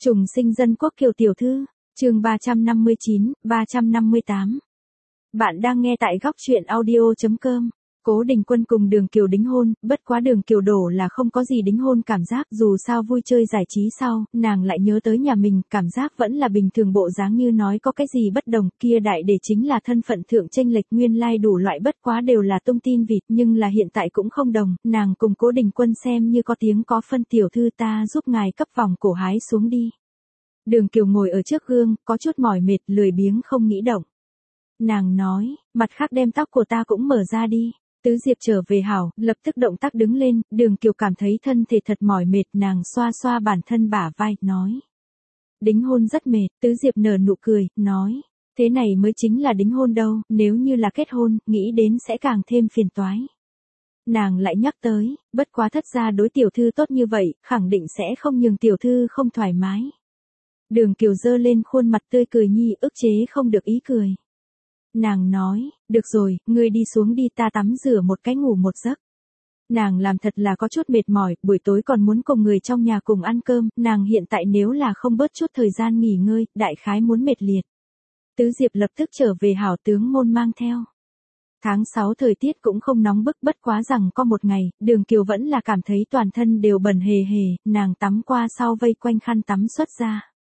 Trùng sinh dân quốc Kiều tiểu thư, chương 359, 358. Bạn đang nghe tại góc truyện audio.com. Cố Đình Quân cùng Đường Kiều đính hôn, bất quá Đường Kiều đổ là không có gì đính hôn cảm giác, dù sao vui chơi giải trí sau, nàng lại nhớ tới nhà mình, cảm giác vẫn là bình thường bộ dáng như nói có cái gì bất đồng, kia đại để chính là thân phận thượng chênh lệch nguyên lai đủ loại bất quá đều là tung tin vịt, nhưng là hiện tại cũng không đồng, nàng cùng Cố Đình Quân xem như có tiếng có phân tiểu thư ta giúp ngài cấp vòng cổ hái xuống đi. Đường Kiều ngồi ở trước gương, có chút mỏi mệt, lười biếng không nghĩ động. Nàng nói, mặt khác đem tóc của ta cũng mở ra đi. Tứ Diệp trở về hảo, lập tức động tác đứng lên, Đường Kiều cảm thấy thân thể thật mỏi mệt, nàng xoa xoa bản thân bả vai, nói. Đính hôn rất mệt, Tứ Diệp nở nụ cười, nói. Thế này mới chính là đính hôn đâu, nếu như là kết hôn, nghĩ đến sẽ càng thêm phiền toái. Nàng lại nhắc tới, bất quá thất gia đối tiểu thư tốt như vậy, khẳng định sẽ không nhường tiểu thư không thoải mái. Đường Kiều giơ lên khuôn mặt tươi cười nhi, ức chế không được ý cười. Nàng nói, được rồi, ngươi đi xuống đi, ta tắm rửa một cái ngủ một giấc. Nàng làm thật là có chút mệt mỏi, buổi tối còn muốn cùng người trong nhà cùng ăn cơm, nàng hiện tại nếu là không bớt chút thời gian nghỉ ngơi, đại khái muốn mệt liệt. Tứ Diệp lập tức trở về hảo tướng môn mang theo. Tháng 6 thời tiết cũng không nóng bức, bất quá rằng có một ngày, Đường Kiều vẫn là cảm thấy toàn thân đều bẩn hề hề, nàng tắm qua sau vây quanh khăn tắm xuất ra.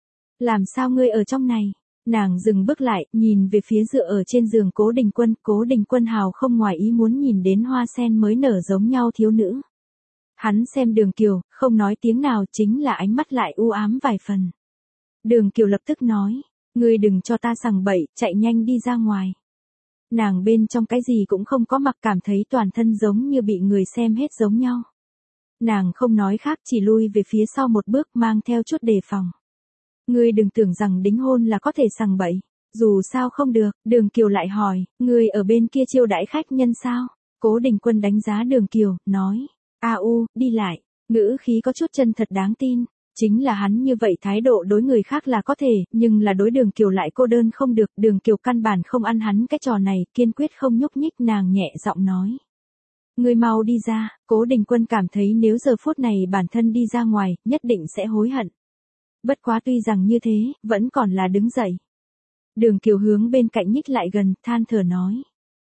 Làm sao ngươi ở trong này? Nàng dừng bước lại, nhìn về phía dựa ở trên giường Cố Đình Quân hào không ngoài ý muốn nhìn đến hoa sen mới nở giống nhau thiếu nữ. Hắn xem Đường Kiều, không nói tiếng nào, chính là ánh mắt lại u ám vài phần. Đường Kiều lập tức nói, ngươi đừng cho ta sằng bậy, chạy nhanh đi ra ngoài. Nàng bên trong cái gì cũng không có mặc, cảm thấy toàn thân giống như bị người xem hết giống nhau. Nàng không nói khác, chỉ lui về phía sau một bước, mang theo chút đề phòng. Ngươi đừng tưởng rằng đính hôn là có thể sằng bậy, dù sao không được. Đường Kiều lại hỏi, ngươi ở bên kia chiêu đãi khách nhân sao? Cố Đình Quân đánh giá Đường Kiều, nói, đi lại, ngữ khí có chút chân thật đáng tin. Chính là hắn như vậy thái độ đối người khác là có thể, nhưng là đối Đường Kiều lại cô đơn không được. Đường Kiều căn bản không ăn hắn cái trò này, kiên quyết không nhúc nhích, nàng nhẹ giọng nói. Ngươi mau đi ra. Cố Đình Quân cảm thấy nếu giờ phút này bản thân đi ra ngoài, nhất định sẽ hối hận. Bất quá tuy rằng như thế, vẫn còn là đứng dậy. Đường Kiều hướng bên cạnh nhích lại gần, than thở nói.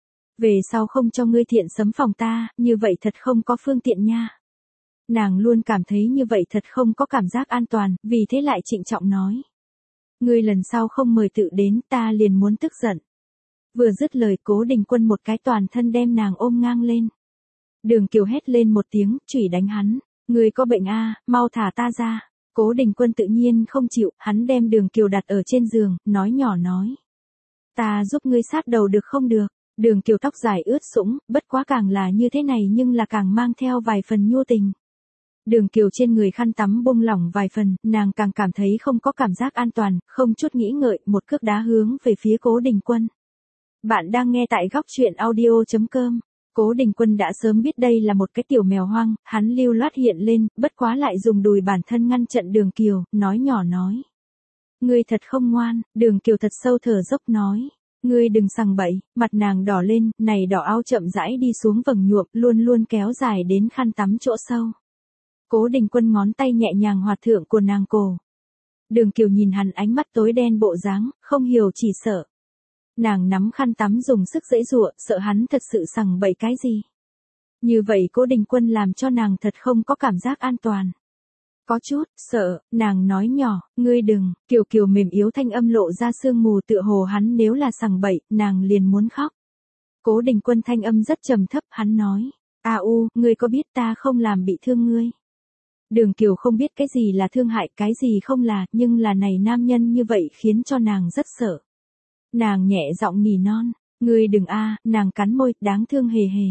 Về sau không cho ngươi thiện sấm phòng ta, như vậy thật không có phương tiện nha. Nàng luôn cảm thấy như vậy thật không có cảm giác an toàn, vì thế lại trịnh trọng nói. Ngươi lần sau không mời tự đến, ta liền muốn tức giận. Vừa dứt lời, Cố Đình Quân một cái toàn thân đem nàng ôm ngang lên. Đường Kiều hét lên một tiếng, chửi đánh hắn. Ngươi có bệnh mau thả ta ra. Cố Đình Quân tự nhiên không chịu, hắn đem Đường Kiều đặt ở trên giường, nói nhỏ nói. Ta giúp ngươi sát đầu được không được? Đường Kiều tóc dài ướt sũng, bất quá càng là như thế này nhưng là càng mang theo vài phần nhu tình. Đường Kiều trên người khăn tắm bung lỏng vài phần, nàng càng cảm thấy không có cảm giác an toàn, không chút nghĩ ngợi, một cước đá hướng về phía Cố Đình Quân. Bạn đang nghe tại góc truyện audio.com. Cố Đình Quân đã sớm biết đây là một cái tiểu mèo hoang, hắn lưu loát hiện lên, bất quá lại dùng đùi bản thân ngăn chặn Đường Kiều, nói nhỏ nói. Ngươi thật không ngoan. Đường Kiều thật sâu thở dốc nói. Ngươi đừng sằng bậy. Mặt nàng đỏ lên, này đỏ ao chậm rãi đi xuống vầng nhuộm, luôn luôn kéo dài đến khăn tắm chỗ sâu. Cố Đình Quân ngón tay nhẹ nhàng hoạt thượng của nàng cổ. Đường Kiều nhìn hắn ánh mắt tối đen bộ dáng, không hiểu chỉ sợ. Nàng nắm khăn tắm dùng sức giãy giụa, sợ hắn thật sự sằng bậy cái gì. Như vậy Cố Đình Quân làm cho nàng thật không có cảm giác an toàn. Có chút sợ, nàng nói nhỏ, ngươi đừng. Kiều Kiều mềm yếu thanh âm lộ ra sương mù, tựa hồ hắn nếu là sằng bậy, nàng liền muốn khóc. Cố Đình Quân thanh âm rất trầm thấp, hắn nói, ngươi có biết ta không làm bị thương ngươi? Đường Kiều không biết cái gì là thương hại, cái gì không là, nhưng là này nam nhân như vậy khiến cho nàng rất sợ. Nàng nhẹ giọng nỉ non, ngươi đừng nàng cắn môi, đáng thương hề hề.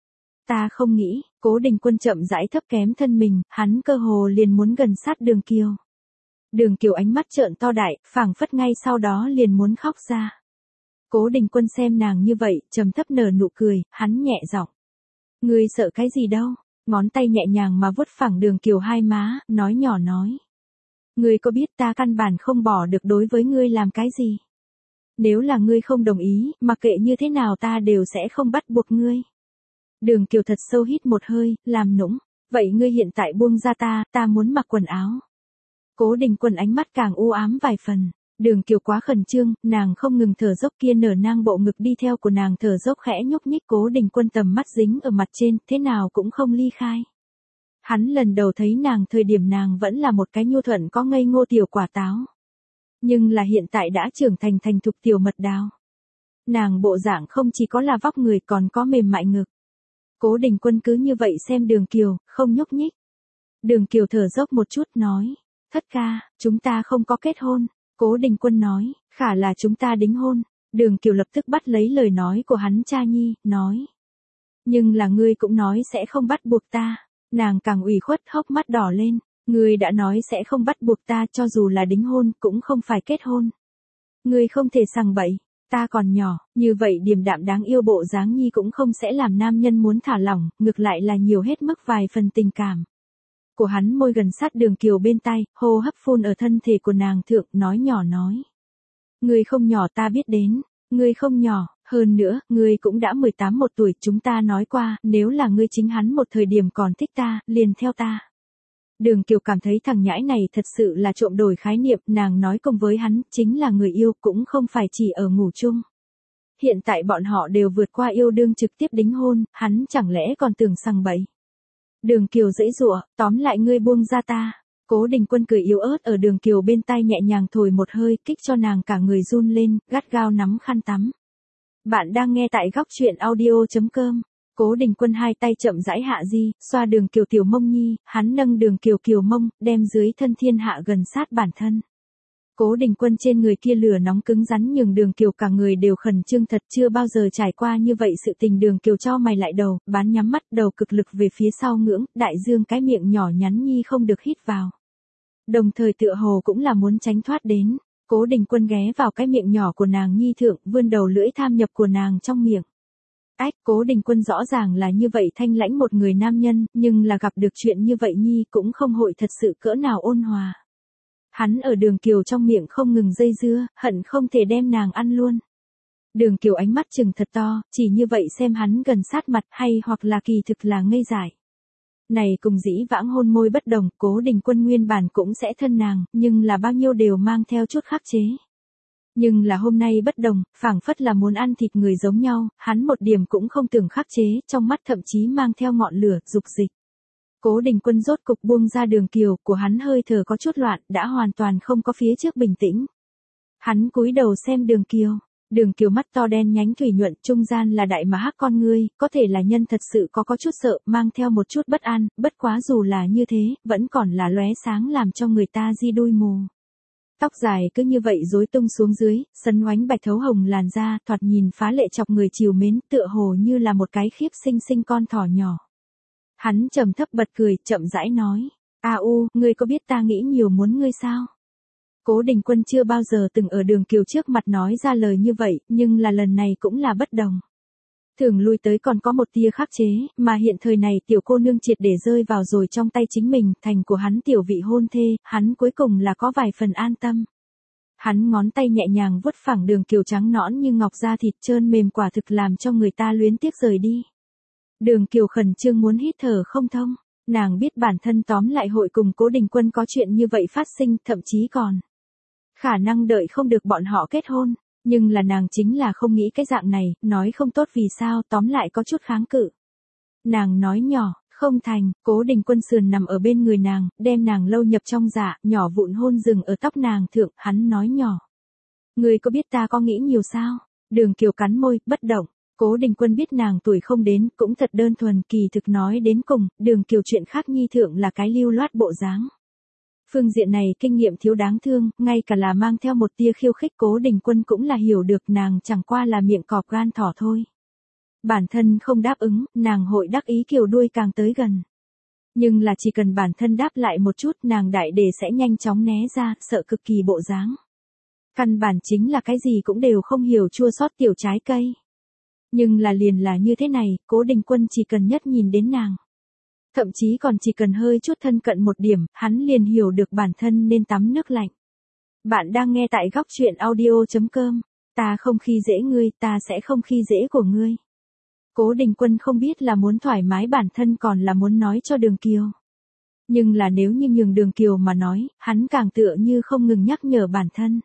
Ta không nghĩ. Cố Đình Quân chậm rãi thấp kém thân mình, hắn cơ hồ liền muốn gần sát Đường Kiều. Đường Kiều ánh mắt trợn to đại, phảng phất ngay sau đó liền muốn khóc ra. Cố Đình Quân xem nàng như vậy, trầm thấp nở nụ cười, hắn nhẹ giọng. Ngươi sợ cái gì đâu? Ngón tay nhẹ nhàng mà vuốt phẳng Đường Kiều hai má, nói nhỏ nói. Ngươi có biết ta căn bản không bỏ được đối với ngươi làm cái gì? Nếu là ngươi không đồng ý, mặc kệ như thế nào ta đều sẽ không bắt buộc ngươi. Đường Kiều thật sâu hít một hơi, làm nũng. Vậy ngươi hiện tại buông ra ta muốn mặc quần áo. Cố Đình Quân ánh mắt càng u ám vài phần. Đường Kiều quá khẩn trương, nàng không ngừng thở dốc, kia nở nang bộ ngực đi theo của nàng thở dốc khẽ nhúc nhích. Cố Đình Quân tầm mắt dính ở mặt trên, thế nào cũng không ly khai. Hắn lần đầu thấy nàng thời điểm nàng vẫn là một cái nhu thuận có ngây ngô tiểu quả táo. Nhưng là hiện tại đã trưởng thành thành thục tiểu mật đào. Nàng bộ dạng không chỉ có là vóc người còn có mềm mại ngực. Cố Đình Quân cứ như vậy xem Đường Kiều, không nhúc nhích. Đường Kiều thở dốc một chút nói, thất ca, chúng ta không có kết hôn. Cố Đình Quân nói, khả là chúng ta đính hôn. Đường Kiều lập tức bắt lấy lời nói của hắn cha nhi, nói. Nhưng là ngươi cũng nói sẽ không bắt buộc ta. Nàng càng ủy khuất hốc mắt đỏ lên. Ngươi đã nói sẽ không bắt buộc ta, cho dù là đính hôn cũng không phải kết hôn. Ngươi không thể sằng bậy, ta còn nhỏ, như vậy điềm đạm đáng yêu bộ dáng nhi cũng không sẽ làm nam nhân muốn thả lỏng, ngược lại là nhiều hết mức vài phần tình cảm. Của hắn môi gần sát Đường Kiều bên tai, hô hấp phun ở thân thể của nàng thượng, nói nhỏ nói. Ngươi không nhỏ ta biết đến, ngươi không nhỏ, hơn nữa, ngươi cũng đã 18 một tuổi, chúng ta nói qua, nếu là ngươi chính hắn một thời điểm còn thích ta, liền theo ta. Đường Kiều cảm thấy thằng nhãi này thật sự là trộm đổi khái niệm, nàng nói cùng với hắn, chính là người yêu, cũng không phải chỉ ở ngủ chung. Hiện tại bọn họ đều vượt qua yêu đương trực tiếp đính hôn, hắn chẳng lẽ còn tưởng sằng bậy. Đường Kiều giãy giụa, tóm lại ngươi buông ra ta. Cố Đình Quân cười yếu ớt ở Đường Kiều bên tai nhẹ nhàng thổi một hơi, kích cho nàng cả người run lên, gắt gao nắm khăn tắm. Bạn đang nghe tại góc truyện audio.com. Cố Đình Quân hai tay chậm rãi hạ di, xoa Đường Kiều tiểu mông nhi, hắn nâng Đường Kiều kiều mông, đem dưới thân thiên hạ gần sát bản thân. Cố Đình Quân trên người kia lửa nóng cứng rắn nhường Đường Kiều cả người đều khẩn trương, thật chưa bao giờ trải qua như vậy sự tình. Đường Kiều cho mày lại đầu, bán nhắm mắt, đầu cực lực về phía sau ngưỡng, đại dương cái miệng nhỏ nhắn nhi không được hít vào. Đồng thời tựa hồ cũng là muốn tránh thoát đến. Cố Đình Quân ghé vào cái miệng nhỏ của nàng nhi thượng, vươn đầu lưỡi tham nhập của nàng trong miệng. Ách, Cố Đình Quân rõ ràng là như vậy thanh lãnh một người nam nhân, nhưng là gặp được chuyện như vậy nhi cũng không hội thật sự cỡ nào ôn hòa. Hắn ở Đường Kiều trong miệng không ngừng dây dưa, hận không thể đem nàng ăn luôn. Đường Kiều ánh mắt trừng thật to, chỉ như vậy xem hắn gần sát mặt, hay hoặc là kỳ thực là ngây dại. Này cùng dĩ vãng hôn môi bất đồng, Cố Đình Quân nguyên bản cũng sẽ thân nàng, nhưng là bao nhiêu đều mang theo chút khắc chế. Nhưng là hôm nay bất đồng, phảng phất là muốn ăn thịt người giống nhau, hắn một điểm cũng không tưởng khắc chế, trong mắt thậm chí mang theo ngọn lửa, dục dịch. Cố Đình Quân rốt cục buông ra Đường Kiều, của hắn hơi thở có chút loạn, đã hoàn toàn không có phía trước bình tĩnh. Hắn cúi đầu xem Đường Kiều. Đường Kiều mắt to đen nhánh thủy nhuận, trung gian là đại mà hắc con ngươi, có thể là nhân thật sự có chút sợ, mang theo một chút bất an, bất quá dù là như thế, vẫn còn là lóe sáng làm cho người ta di đôi mù. Tóc dài cứ như vậy rối tung xuống dưới, sấn oánh bạch thấu hồng làn da, thoạt nhìn phá lệ chọc người trìu mến, tựa hồ như là một cái khiếp xinh xinh con thỏ nhỏ. Hắn trầm thấp bật cười, chậm rãi nói, ngươi có biết ta nghĩ nhiều muốn ngươi sao? Cố Đình Quân chưa bao giờ từng ở Đường Kiều trước mặt nói ra lời như vậy, nhưng là lần này cũng là bất đồng. Thường lui tới còn có một tia khắc chế, mà hiện thời này tiểu cô nương triệt để rơi vào rồi trong tay chính mình, thành của hắn tiểu vị hôn thê, hắn cuối cùng là có vài phần an tâm. Hắn ngón tay nhẹ nhàng vuốt phẳng Đường Kiều trắng nõn như ngọc da thịt trơn mềm, quả thực làm cho người ta luyến tiếc rời đi. Đường Kiều khẩn trương muốn hít thở không thông, nàng biết bản thân tóm lại hội cùng Cố Đình Quân có chuyện như vậy phát sinh, thậm chí còn khả năng đợi không được bọn họ kết hôn, nhưng là nàng chính là không nghĩ cái dạng này, nói không tốt vì sao, tóm lại có chút kháng cự. Nàng nói nhỏ, không thành, Cố Đình Quân sườn nằm ở bên người nàng, đem nàng lâu nhập trong dạ, nhỏ vụn hôn dừng ở tóc nàng thượng, hắn nói nhỏ. Ngươi có biết ta có nghĩ nhiều sao? Đường Kiều cắn môi, bất động. Cố Đình Quân biết nàng tuổi không đến, cũng thật đơn thuần, kỳ thực nói đến cùng, Đường Kiều chuyện khác nhi thượng là cái lưu loát bộ dáng. Phương diện này kinh nghiệm thiếu đáng thương, ngay cả là mang theo một tia khiêu khích Cố Đình Quân cũng là hiểu được nàng chẳng qua là miệng cọp gan thỏ thôi. Bản thân không đáp ứng, nàng hội đắc ý kiều đuôi càng tới gần. Nhưng là chỉ cần bản thân đáp lại một chút, nàng đại để sẽ nhanh chóng né ra, sợ cực kỳ bộ dáng. Căn bản chính là cái gì cũng đều không hiểu, chua xót tiểu trái cây. Nhưng là liền là như thế này, Cố Đình Quân chỉ cần nhất nhìn đến nàng. Thậm chí còn chỉ cần hơi chút thân cận một điểm, hắn liền hiểu được bản thân nên tắm nước lạnh. Bạn đang nghe tại góc truyện audio.com. Ta không khi dễ ngươi, ta sẽ không khi dễ của ngươi. Cố Đình Quân không biết là muốn thoải mái bản thân còn là muốn nói cho Đường Kiều. Nhưng là nếu như nhường Đường Kiều mà nói, hắn càng tựa như không ngừng nhắc nhở bản thân.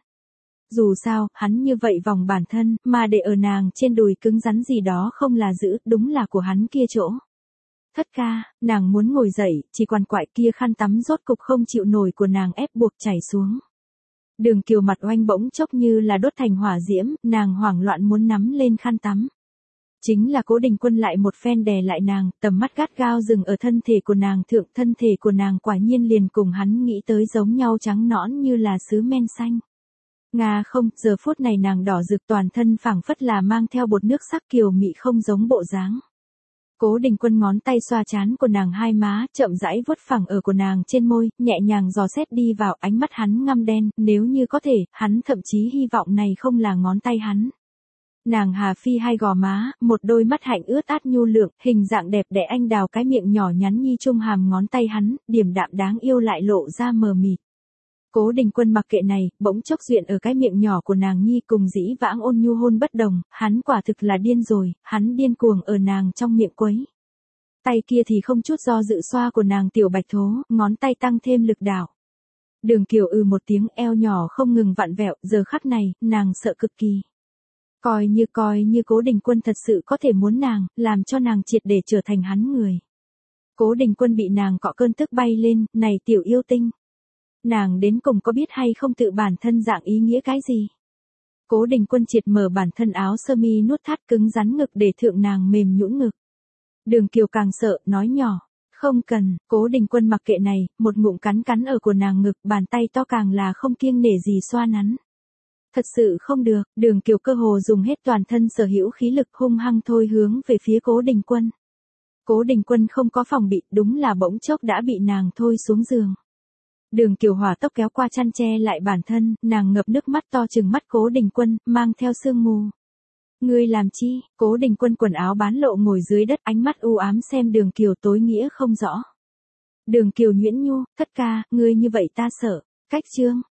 Dù sao, hắn như vậy vòng bản thân, mà để ở nàng trên đùi cứng rắn gì đó không là giữ, đúng là của hắn kia chỗ. Thất ca, nàng muốn ngồi dậy, chỉ quằn quại kia khăn tắm rốt cục không chịu nổi của nàng ép buộc chảy xuống. Đường Kiều mặt oanh bỗng chốc như là đốt thành hỏa diễm, nàng hoảng loạn muốn nắm lên khăn tắm. Chính là Cố Đình Quân lại một phen đè lại nàng, tầm mắt gắt gao dừng ở thân thể của nàng thượng, thân thể của nàng quả nhiên liền cùng hắn nghĩ tới giống nhau trắng nõn như là sứ men xanh. Nga không, giờ phút này nàng đỏ rực toàn thân phảng phất là mang theo bột nước sắc kiều mị không giống bộ dáng. Cố Đình Quân ngón tay xoa trán của nàng hai má, chậm rãi vuốt phẳng ở của nàng trên môi, nhẹ nhàng dò xét đi vào, ánh mắt hắn ngăm đen, nếu như có thể, hắn thậm chí hy vọng này không là ngón tay hắn. Nàng hà phi hai gò má, một đôi mắt hạnh ướt át nhu lượng, hình dạng đẹp đẽ anh đào cái miệng nhỏ nhắn nhi trung hàm ngón tay hắn, điềm đạm đáng yêu lại lộ ra mờ mịt. Cố Đình Quân mặc kệ này, bỗng chốc duyện ở cái miệng nhỏ của nàng nhi cùng dĩ vãng ôn nhu hôn bất đồng, hắn quả thực là điên rồi, hắn điên cuồng ở nàng trong miệng quấy. Tay kia thì không chút do dự xoa của nàng tiểu bạch thố, ngón tay tăng thêm lực đạo. Đường Kiều một tiếng, eo nhỏ không ngừng vặn vẹo, giờ khắc này, nàng sợ cực kỳ. Coi như Cố Đình Quân thật sự có thể muốn nàng, làm cho nàng triệt để trở thành hắn người. Cố Đình Quân bị nàng cọ cơn tức bay lên, này tiểu yêu tinh. Nàng đến cùng có biết hay không tự bản thân dạng ý nghĩa cái gì? Cố Đình Quân triệt mở bản thân áo sơ mi nút thắt cứng rắn ngực để thượng nàng mềm nhũn ngực. Đường Kiều càng sợ, nói nhỏ. Không cần, Cố Đình Quân mặc kệ này, một ngụm cắn ở của nàng ngực, bàn tay to càng là không kiêng nể gì xoa nắn. Thật sự không được, Đường Kiều cơ hồ dùng hết toàn thân sở hữu khí lực hung hăng thôi hướng về phía Cố Đình Quân. Cố Đình Quân không có phòng bị, đúng là bỗng chốc đã bị nàng thôi xuống giường. Đường Kiều hỏa tốc kéo qua chăn che lại bản thân, nàng ngập nước mắt to trừng mắt Cố Đình Quân, mang theo sương mù. Ngươi làm chi? Cố Đình Quân quần áo bán lộ ngồi dưới đất, ánh mắt u ám xem Đường Kiều tối nghĩa không rõ. Đường Kiều nhuyễn nhu, thất ca, ngươi như vậy ta sợ. Cách chương